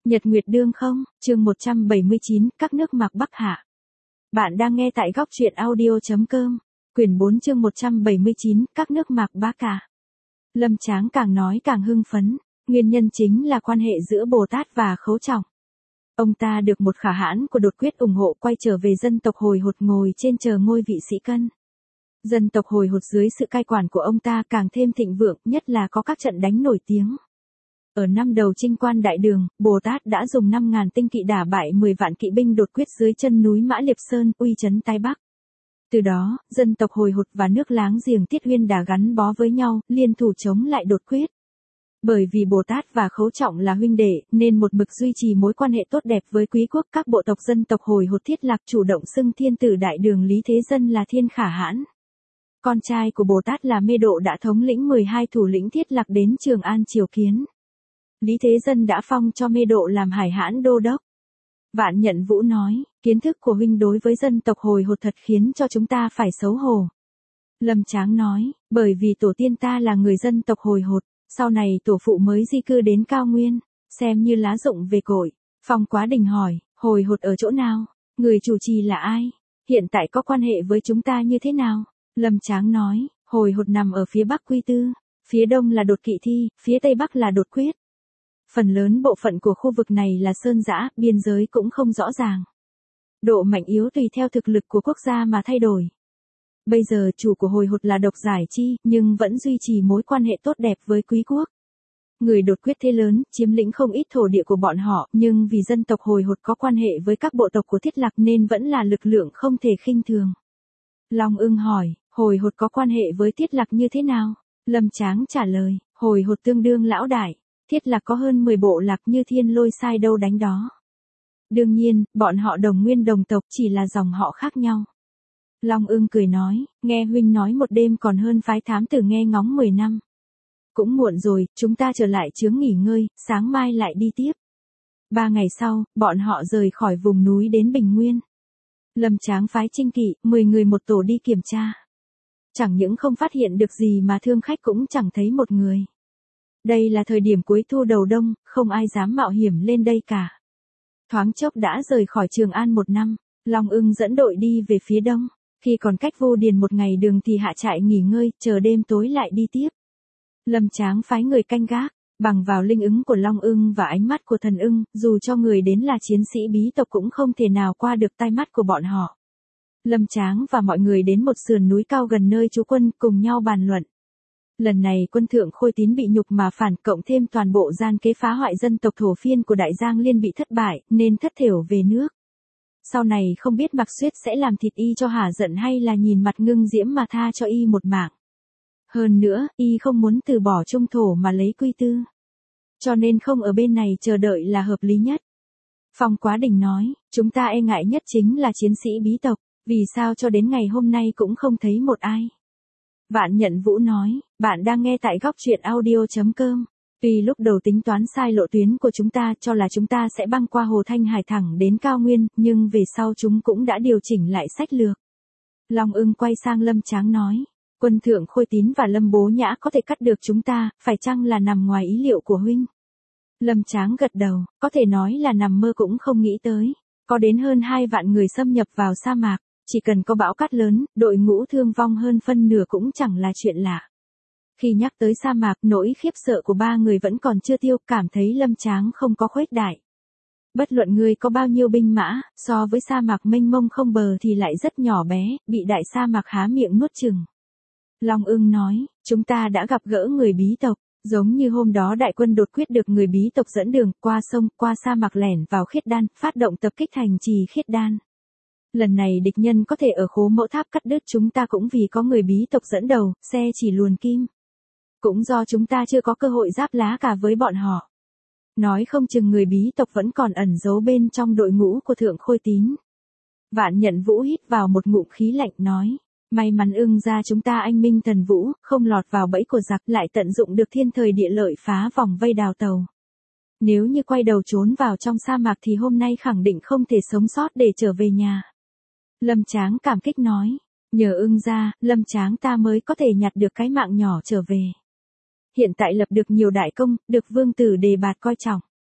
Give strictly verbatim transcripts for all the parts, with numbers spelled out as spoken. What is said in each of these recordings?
Nhật Nguyệt Đương không, chương một trăm bảy mươi chín, các nước mạc Bắc Hạ. Bạn đang nghe tại góc truyện audio.com, quyển bốn chương một trăm bảy mươi chín, các nước mạc Bá Cả. Lâm Tráng càng nói càng hưng phấn, nguyên nhân chính là quan hệ giữa Bồ Tát và Khấu Trọng. Ông ta được một khả hãn của đột quyết ủng hộ quay trở về dân tộc Hồi Hột ngồi trên chờ ngôi vị sĩ cân. Dân tộc Hồi Hột dưới sự cai quản của ông ta càng thêm thịnh vượng, nhất là có các trận đánh nổi tiếng. Ở năm đầu chinh quan đại đường, Bồ Tát đã dùng năm ngàn tinh kỵ đả bại mười vạn kỵ binh đột quyết dưới chân núi Mã Liệp Sơn, uy chấn Tây Bắc. Từ đó, dân tộc Hồi Hột và nước láng giềng Tiết Huyên đã gắn bó với nhau, liên thủ chống lại đột quyết. Bởi vì Bồ Tát và Khấu Trọng là huynh đệ, nên một mực duy trì mối quan hệ tốt đẹp với quý quốc. Các bộ tộc dân tộc Hồi Hột thiết lạc chủ động xưng thiên tử đại đường Lý Thế Dân là thiên khả hãn. Con trai của Bồ Tát là Mê Độ đã thống lĩnh mười hai thủ lĩnh thiết lạc đến Trường An triều kiến. Lý Thế Dân đã phong cho Mê Độ làm hải hãn đô đốc. Vạn Nhận Vũ nói, kiến thức của huynh đối với dân tộc Hồi Hột thật khiến cho chúng ta phải xấu hổ. Lâm Tráng nói, bởi vì tổ tiên ta là người dân tộc Hồi Hột, sau này tổ phụ mới di cư đến Cao Nguyên, xem như lá rụng về cội. Phong Quá Đình hỏi, Hồi Hột ở chỗ nào? Người chủ trì là ai? Hiện tại có quan hệ với chúng ta như thế nào? Lâm Tráng nói, Hồi Hột nằm ở phía Bắc Quy Tư, phía Đông là Đột Kỵ Thi, phía Tây Bắc là Đột Quyết. Phần lớn bộ phận của khu vực này là sơn dã, biên giới cũng không rõ ràng. Độ mạnh yếu tùy theo thực lực của quốc gia mà thay đổi. Bây giờ chủ của Hồi Hột là Độc Giải Chi, nhưng vẫn duy trì mối quan hệ tốt đẹp với quý quốc. Người đột quyết thế lớn, chiếm lĩnh không ít thổ địa của bọn họ, nhưng vì dân tộc Hồi Hột có quan hệ với các bộ tộc của Thiết Lạc nên vẫn là lực lượng không thể khinh thường. Long Ưng hỏi, Hồi Hột có quan hệ với Thiết Lạc như thế nào? Lâm Tráng trả lời, Hồi Hột tương đương lão đại. Thiết Lạc có hơn mười bộ lạc như thiên lôi sai đâu đánh đó. Đương nhiên, bọn họ đồng nguyên đồng tộc, chỉ là dòng họ khác nhau. Long Ưng cười nói, nghe huynh nói một đêm còn hơn phái thám tử nghe ngóng mười năm. Cũng muộn rồi, chúng ta trở lại chướng nghỉ ngơi, sáng mai lại đi tiếp. Ba ngày sau, bọn họ rời khỏi vùng núi đến Bình Nguyên. Lâm Tráng phái Trinh Kỵ, mười người một tổ đi kiểm tra. Chẳng những không phát hiện được gì mà thương khách cũng chẳng thấy một người. Đây là thời điểm cuối thu đầu đông, không ai dám mạo hiểm lên đây cả. Thoáng chốc đã rời khỏi Trường An một năm, Long Ưng dẫn đội đi về phía đông. Khi còn cách Vô Điền một ngày đường thì hạ trại nghỉ ngơi, chờ đêm tối lại đi tiếp. Lâm Tráng phái người canh gác, bằng vào linh ứng của Long Ưng và ánh mắt của Thần Ưng, dù cho người đến là chiến sĩ bí tộc cũng không thể nào qua được tai mắt của bọn họ. Lâm Tráng và mọi người đến một sườn núi cao gần nơi trú quân, cùng nhau bàn luận. Lần này quân thượng Khôi Tín bị nhục mà phản, cộng thêm toàn bộ gian kế phá hoại dân tộc thổ phiên của Đại Giang Liên bị thất bại, nên thất thểu về nước. Sau này không biết Mạc Xuyết sẽ làm thịt y cho hả giận hay là nhìn mặt ngưng diễm mà tha cho y một mạng. Hơn nữa, y không muốn từ bỏ trung thổ mà lấy Quy Tư. Cho nên không ở bên này chờ đợi là hợp lý nhất. Phong Quá Đình nói, chúng ta e ngại nhất chính là chiến sĩ bí tộc, vì sao cho đến ngày hôm nay cũng không thấy một ai. Vạn Nhận Vũ nói, bạn đang nghe tại góc truyện audio.com. Tuy lúc đầu tính toán sai lộ tuyến của chúng ta, cho là chúng ta sẽ băng qua Hồ Thanh Hải thẳng đến Cao Nguyên, nhưng về sau chúng cũng đã điều chỉnh lại sách lược. Long Ưng quay sang Lâm Tráng nói, quân thượng Khôi Tín và Lâm Bố Nhã có thể cắt được chúng ta, phải chăng là nằm ngoài ý liệu của huynh? Lâm Tráng gật đầu, có thể nói là nằm mơ cũng không nghĩ tới. Có đến hơn hai vạn người xâm nhập vào sa mạc, chỉ cần có bão cát lớn, đội ngũ thương vong hơn phân nửa cũng chẳng là chuyện lạ. Khi nhắc tới sa mạc, nỗi khiếp sợ của ba người vẫn còn chưa tiêu, cảm thấy Lâm Tráng không có khuếch đại. Bất luận người có bao nhiêu binh mã, so với sa mạc mênh mông không bờ thì lại rất nhỏ bé, bị đại sa mạc há miệng nuốt chửng. Long Ưng nói, chúng ta đã gặp gỡ người bí tộc, giống như hôm đó đại quân đột quyết được người bí tộc dẫn đường, qua sông, qua sa mạc lẻn vào Khiết Đan, phát động tập kích thành trì Khiết Đan. Lần này địch nhân có thể ở Khố Mẫu Tháp cắt đứt chúng ta cũng vì có người bí tộc dẫn đầu, xe chỉ luồn kim. Cũng do chúng ta chưa có cơ hội giáp lá cả với bọn họ. Nói không chừng người bí tộc vẫn còn ẩn giấu bên trong đội ngũ của thượng Khôi Tín. Vạn Nhận Vũ hít vào một ngụm khí lạnh nói, may mắn Ưng ra chúng ta anh minh thần vũ, không lọt vào bẫy của giặc, lại tận dụng được thiên thời địa lợi phá vòng vây đào tàu. Nếu như quay đầu trốn vào trong sa mạc thì hôm nay khẳng định không thể sống sót để trở về nhà. Lâm Tráng cảm kích nói, nhờ Ưng ra, Lâm Tráng ta mới có thể nhặt được cái mạng nhỏ trở về. Hiện tại lập được nhiều đại công, được vương tử đề bạt coi trọng.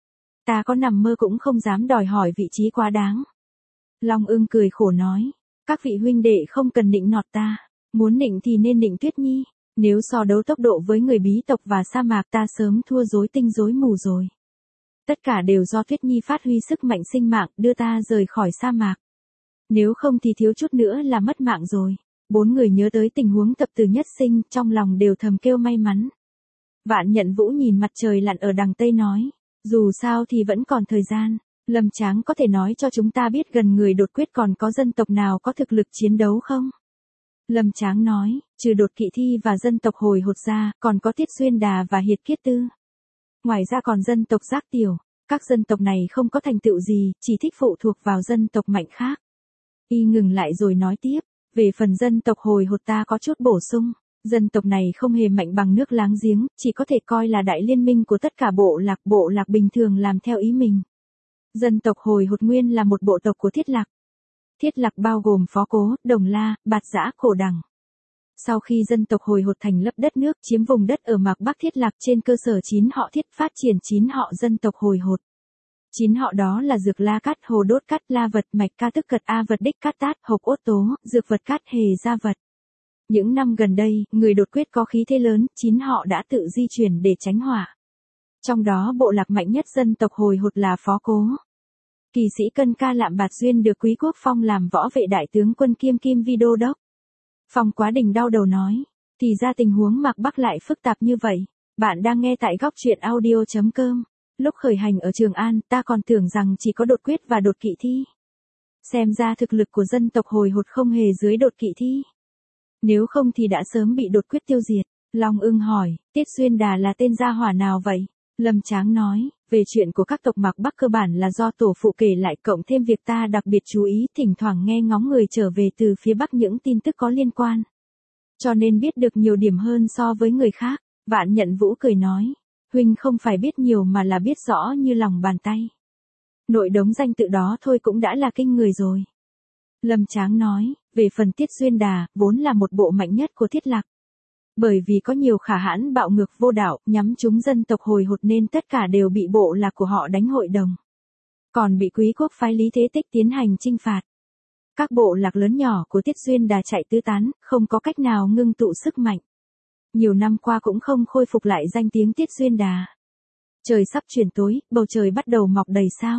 Ta có nằm mơ cũng không dám đòi hỏi vị trí quá đáng. Long Ưng cười khổ nói, các vị huynh đệ không cần nịnh nọt ta, muốn nịnh thì nên nịnh Tuyết Nhi, nếu so đấu tốc độ với người bí tộc và sa mạc ta sớm thua rối tinh rối mù rồi. Tất cả đều do Tuyết Nhi phát huy sức mạnh sinh mạng đưa ta rời khỏi sa mạc. Nếu không thì thiếu chút nữa là mất mạng rồi. Bốn người nhớ tới tình huống thập tử nhất sinh, trong lòng đều thầm kêu may mắn. Vạn Nhận Vũ nhìn mặt trời lặn ở đằng Tây nói, dù sao thì vẫn còn thời gian, Lâm Tráng có thể nói cho chúng ta biết gần người đột quyết còn có dân tộc nào có thực lực chiến đấu không? Lâm Tráng nói, trừ Đột Kỵ Thi và dân tộc Hồi Hột ra, còn có Tiết Xuyên Đà và Hiệt Kiết Tư. Ngoài ra còn dân tộc Giác Tiểu, các dân tộc này không có thành tựu gì, chỉ thích phụ thuộc vào dân tộc mạnh khác. Y ngừng lại rồi nói tiếp, về phần dân tộc Hồi Hột ta có chút bổ sung, dân tộc này không hề mạnh bằng nước láng giếng, chỉ có thể coi là đại liên minh của tất cả bộ lạc, bộ lạc bình thường làm theo ý mình. Dân tộc Hồi Hột nguyên là một bộ tộc của Thiết Lạc. Thiết Lạc bao gồm Phó Cố, Đồng La, Bạt Dã, Khổ Đằng. Sau khi dân tộc Hồi Hột thành lập đất nước chiếm vùng đất ở mạc Bắc Thiết Lạc trên cơ sở chín họ Thiết phát triển chín họ dân tộc Hồi Hột. Chín họ đó là Dược La Cát, Hồ Đốt Cát, La Vật, Mạch Ca Tức Cật, A Vật Đích Cát Tát, Hộc Ốt Tố, Dược Vật Cát, Hề Gia Vật. Những năm gần đây, người đột quyết có khí thế lớn, chín họ đã tự di chuyển để tránh họa. Trong đó bộ lạc mạnh nhất dân tộc Hồi Hột là Phó Cố. Kỳ sĩ Cân Ca Lạm Bạt Duyên được Quý Quốc phong làm võ vệ đại tướng quân kiêm Kim Vi Đô Đốc. Phong Quá Đình đau đầu nói, thì ra tình huống mạc Bắc lại phức tạp như vậy. Bạn đang nghe tại góc truyện audio chấm com. Lúc khởi hành ở Trường An, ta còn tưởng rằng chỉ có Đột Quyết và Đột Kỵ Thi. Xem ra thực lực của dân tộc Hồi Hột không hề dưới Đột Kỵ Thi. Nếu không thì đã sớm bị Đột Quyết tiêu diệt. Long Ưng hỏi, Tiết Xuyên Đà là tên gia hỏa nào vậy? Lâm Tráng nói, về chuyện của các tộc mạc Bắc cơ bản là do tổ phụ kể lại cộng thêm việc ta đặc biệt chú ý thỉnh thoảng nghe ngóng người trở về từ phía Bắc những tin tức có liên quan. Cho nên biết được nhiều điểm hơn so với người khác. Vạn Nhận Vũ cười nói, huynh không phải biết nhiều mà là biết rõ như lòng bàn tay. Nội đống danh tự đó thôi cũng đã là kinh người rồi. Lâm Tráng nói, về phần Tiết Xuyên Đà, vốn là một bộ mạnh nhất của Thiết Lạc. Bởi vì có nhiều khả hãn bạo ngược vô đạo, nhắm trúng dân tộc Hồi Hột nên tất cả đều bị bộ lạc của họ đánh hội đồng. Còn bị Quý Quốc phái Lý Thế Tích tiến hành chinh phạt. Các bộ lạc lớn nhỏ của Tiết Xuyên Đà chạy tứ tán, không có cách nào ngưng tụ sức mạnh. Nhiều năm qua cũng không khôi phục lại danh tiếng Tiết Xuyên Đà. Trời sắp chuyển tối, bầu trời bắt đầu mọc đầy sao.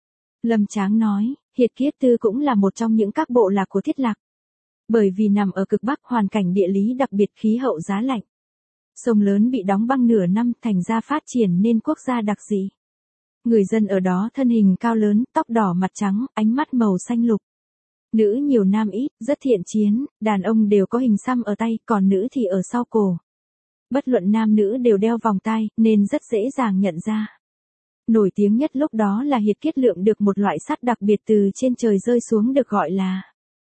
Lâm Tráng nói, Hiệt Kiết Tư cũng là một trong những các bộ lạc của Thiết Lạc. Bởi vì nằm ở cực Bắc hoàn cảnh địa lý đặc biệt khí hậu giá lạnh. Sông lớn bị đóng băng nửa năm thành ra phát triển nên quốc gia đặc dị. Người dân ở đó thân hình cao lớn, tóc đỏ mặt trắng, ánh mắt màu xanh lục. Nữ nhiều nam ít, rất thiện chiến, đàn ông đều có hình xăm ở tay, còn nữ thì ở sau cổ. Bất luận nam nữ đều đeo vòng tai, nên rất dễ dàng nhận ra. Nổi tiếng nhất lúc đó là Hiệt Kiết lượm được một loại sắt đặc biệt từ trên trời rơi xuống được gọi là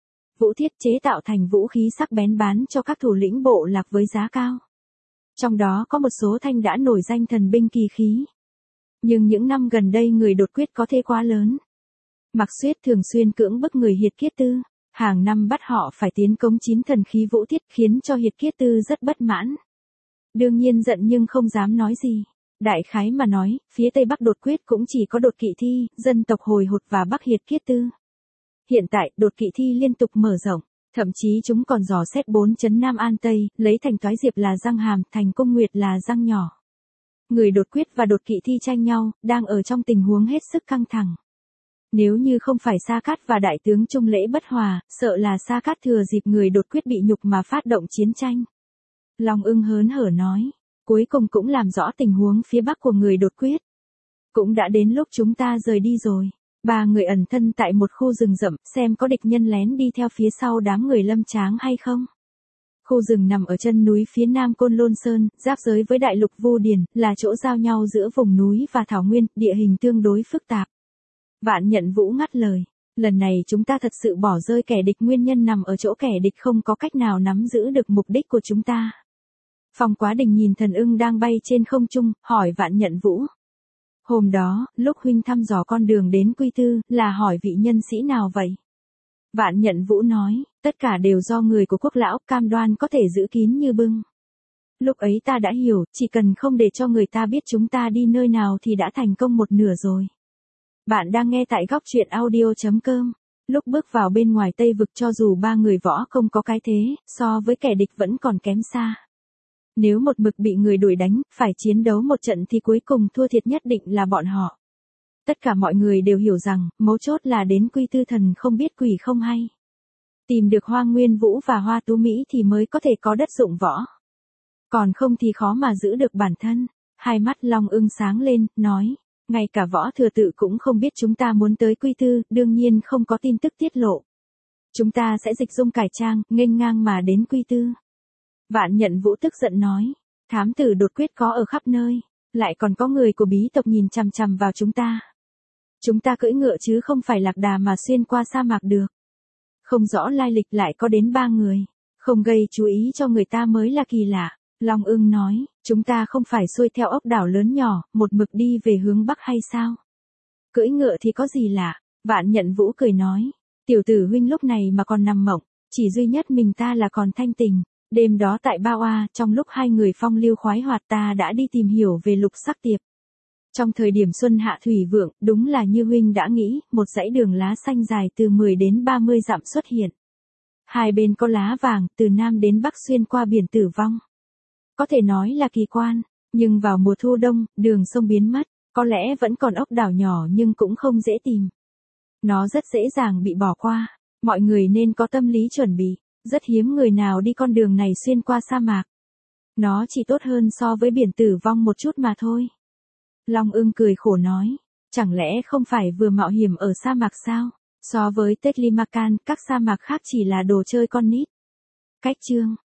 vũ thiết, chế tạo thành vũ khí sắc bén bán cho các thủ lĩnh bộ lạc với giá cao. Trong đó có một số thanh đã nổi danh thần binh kỳ khí. Nhưng những năm gần đây người đột quyết có thế quá lớn. Mạc Xuyết thường xuyên cưỡng bức người Hiệt Kiết Tư, hàng năm bắt họ phải tiến cống chín thần khí vũ thiết khiến cho Hiệt Kiết Tư rất bất mãn. Đương nhiên giận nhưng không dám nói gì. Đại khái mà nói, phía Tây Bắc đột quyết cũng chỉ có Đột Kỵ Thi, dân tộc Hồi Hột và Bắc Hiệt Kiết Tư. Hiện tại, Đột Kỵ Thi liên tục mở rộng, thậm chí chúng còn dò xét bốn chấn Nam An Tây, lấy thành Toái Diệp là răng hàm, thành Cung Nguyệt là răng nhỏ. Người đột quyết và Đột Kỵ Thi tranh nhau, đang ở trong tình huống hết sức căng thẳng. Nếu như không phải Sa Cát và đại tướng Trung Lễ bất hòa, sợ là Sa Cát thừa dịp người đột quyết bị nhục mà phát động chiến tranh. Long Ưng hớn hở nói, cuối cùng cũng làm rõ tình huống phía Bắc của người đột quyết. Cũng đã đến lúc chúng ta rời đi rồi. Ba người ẩn thân tại một khu rừng rậm, xem có địch nhân lén đi theo phía sau đám người Lâm Tráng hay không. Khu rừng nằm ở chân núi phía nam Côn Lôn Sơn, giáp giới với đại lục Vu Điền, là chỗ giao nhau giữa vùng núi và thảo nguyên, địa hình tương đối phức tạp. Vạn Nhận Vũ ngắt lời, lần này chúng ta thật sự bỏ rơi kẻ địch, nguyên nhân nằm ở chỗ kẻ địch không có cách nào nắm giữ được mục đích của chúng ta. Phong Quá Đình nhìn Thần Ưng đang bay trên không trung, hỏi Vạn Nhận Vũ. Hôm đó, lúc huynh thăm dò con đường đến Quy Tư, là hỏi vị nhân sĩ nào vậy? Vạn Nhận Vũ nói, tất cả đều do người của Quốc lão, cam đoan có thể giữ kín như bưng. Lúc ấy ta đã hiểu, chỉ cần không để cho người ta biết chúng ta đi nơi nào thì đã thành công một nửa rồi. Bạn đang nghe tại góc truyện audio.com. Lúc bước vào bên ngoài Tây Vực cho dù ba người võ không có cái thế, so với kẻ địch vẫn còn kém xa. Nếu một mực bị người đuổi đánh, phải chiến đấu một trận thì cuối cùng thua thiệt nhất định là bọn họ. Tất cả mọi người đều hiểu rằng, mấu chốt là đến Quy Tư Thần không biết quỷ không hay. Tìm được Hoa Nguyên Vũ và Hoa Tú Mỹ thì mới có thể có đất dụng võ. Còn không thì khó mà giữ được bản thân. Hai mắt Long Ưng sáng lên, nói, ngay cả Võ Thừa Tự cũng không biết chúng ta muốn tới Quy Tư, đương nhiên không có tin tức tiết lộ. Chúng ta sẽ dịch dung cải trang, nghênh ngang mà đến Quy Tư. Vạn Nhận Vũ tức giận nói, thám tử đột quyết có ở khắp nơi, lại còn có người của bí tộc nhìn chằm chằm vào chúng ta. Chúng ta cưỡi ngựa chứ không phải lạc đà mà xuyên qua sa mạc được. Không rõ lai lịch lại có đến ba người, không gây chú ý cho người ta mới là kỳ lạ. Long Ưng nói, chúng ta không phải xuôi theo ốc đảo lớn nhỏ, một mực đi về hướng Bắc hay sao? Cưỡi ngựa thì có gì lạ? Vạn Nhận Vũ cười nói, tiểu tử huynh lúc này mà còn nằm mộng, chỉ duy nhất mình ta là còn thanh tình. Đêm đó tại Ba Oa, trong lúc hai người phong lưu khoái hoạt ta đã đi tìm hiểu về Lục Sắc Tiệp. Trong thời điểm xuân hạ thủy vượng, đúng là như huynh đã nghĩ, một dãy đường lá xanh dài từ mười đến ba mươi dặm xuất hiện. Hai bên có lá vàng, từ Nam đến Bắc xuyên qua biển Tử Vong. Có thể nói là kỳ quan, nhưng vào mùa thu đông, đường sông biến mất, có lẽ vẫn còn ốc đảo nhỏ nhưng cũng không dễ tìm. Nó rất dễ dàng bị bỏ qua, mọi người nên có tâm lý chuẩn bị, rất hiếm người nào đi con đường này xuyên qua sa mạc. Nó chỉ tốt hơn so với biển Tử Vong một chút mà thôi. Long Ưng cười khổ nói, chẳng lẽ không phải vừa mạo hiểm ở sa mạc sao? So với Teklimakan, các sa mạc khác chỉ là đồ chơi con nít. Cách chương